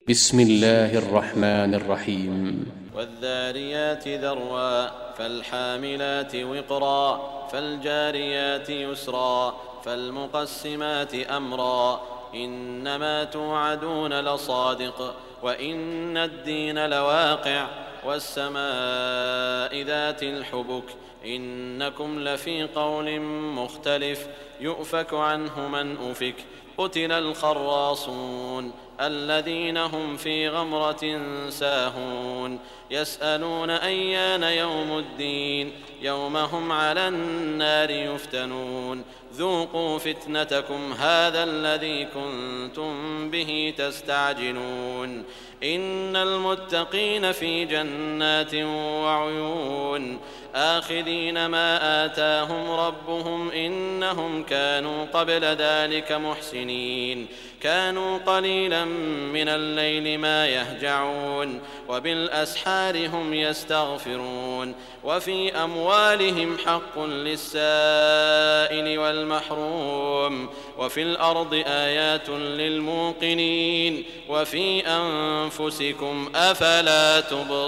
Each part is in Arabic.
بسم الله الرحمن الرحيم. والذاريات ذروا فالحاملات وقرا فالجاريات يسرا فالمقسمات أمرا إنما توعدون لصادق وإن الدين لواقع والسماء ذات الحبك إنكم لفي قول مختلف يؤفك عنه من أفك قتل الخراصون الذين هم في غمرة ساهون يسألون أيان يوم الدين يوم هم على النار يفتنون ذوقوا فتنتكم هذا الذي كنتم به تستعجلون إن المتقين في جنات وعيون آخذين ما آتاهم ربهم إنهم كانوا قبل ذلك محسنين كانوا قليلا من الليل ما يهجعون وبالأسحار هم يستغفرون وفي أموالهم حق للسائل والمحروم وفي الأرض آيات للموقنين وفي أنفسكم أفلا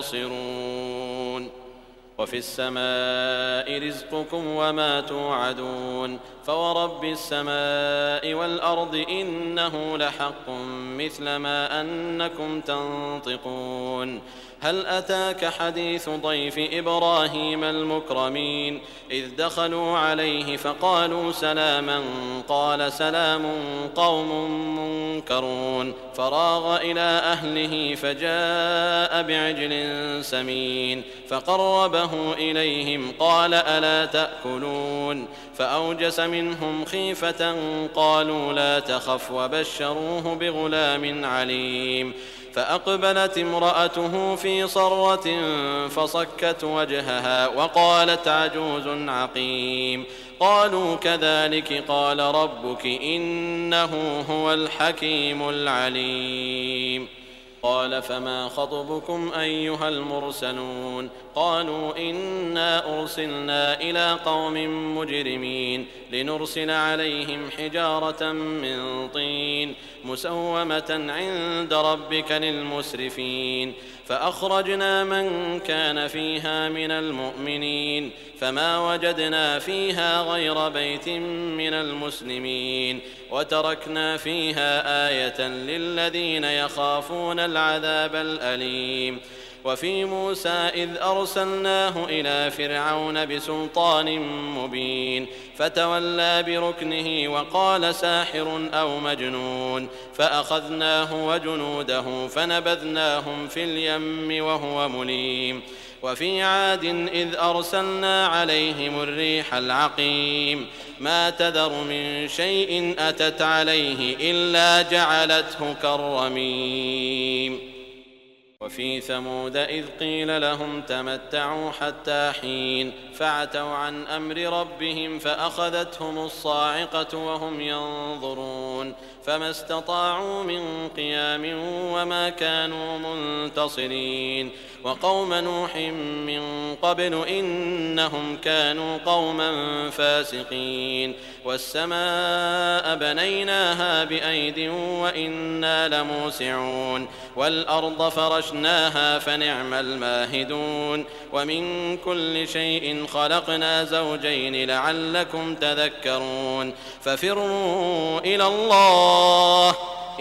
تبصرون وفي السماء رزقكم وما توعدون فورب السماء والأرض إنه لحق مثل ما أنكم تنطقون هل أتاك حديث ضيف إبراهيم المكرمين إذ دخلوا عليه فقالوا سلاما قال سلام قوم منكرون فراغ إلى أهله فجاء بعجل سمين فقربه إليهم قال ألا تأكلون فأوجس منهم خيفة قالوا لا تخف وبشروه بغلام عليم فأقبلت امرأته في صرة فصكت وجهها وقالت عجوز عقيم قالوا كذلك قال ربك إنه هو الحكيم العليم قال فما خطبكم أيها المرسلون قالوا إنا أرسلنا إلى قوم مجرمين لنرسل عليهم حجارة من طين مسومة عند ربك للمسرفين فأخرجنا من كان فيها من المؤمنين فما وجدنا فيها غير بيت من المسلمين وتركنا فيها آية للذين يخافون العذاب الأليم وفي موسى إذ أرسلناه إلى فرعون بسلطان مبين فتولى بركنه وقال ساحر أو مجنون فأخذناه وجنوده فنبذناهم في اليم وهو مليم وفي عاد إذ أرسلنا عليهم الريح العقيم ما تذر من شيء أتت عليه إلا جعلته كالرميم وفي ثمود إذ قيل لهم تمتعوا حتى حين فعتوا عن أمر ربهم فأخذتهم الصاعقة وهم ينظرون فما استطاعوا من قيام وما كانوا منتصرين وقوم نوح من قبل إنهم كانوا قوما فاسقين والسماء بنيناها بأيد وإنا لموسعون والأرض فرشناها فنعم الماهدون ومن كل شيء خلقنا زوجين لعلكم تذكرون ففروا إلى الله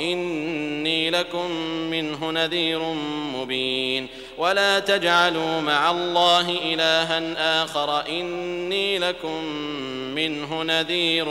إني لكم منه نذير مبين ولا تجعلوا مع الله إلها آخر إني لكم منه نذير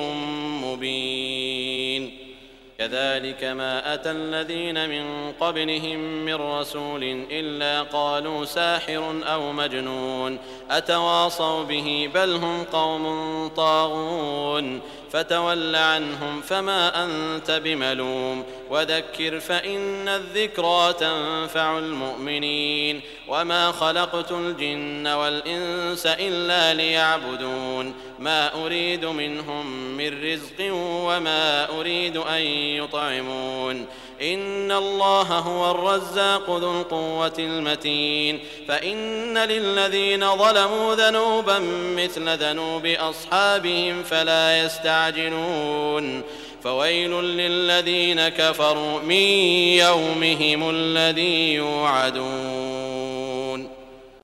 مبين كذلك ما أتى الذين من قبلهم من رسول إلا قالوا ساحر أو مجنون أتواصوا به بل هم قوم طاغون فتول عنهم فما أنت بملوم وذكر فإن الذكرى تنفع المؤمنين وما خلقت الجن والإنس إلا ليعبدون ما أريد منهم من رزق وما أريد أن يطعمون إن الله هو الرزاق ذو القوة المتين فإن للذين ظلموا ذنوبا مثل ذنوب أصحابهم فلا يستعجلون فويل للذين كفروا من يومهم الذي يوعدون.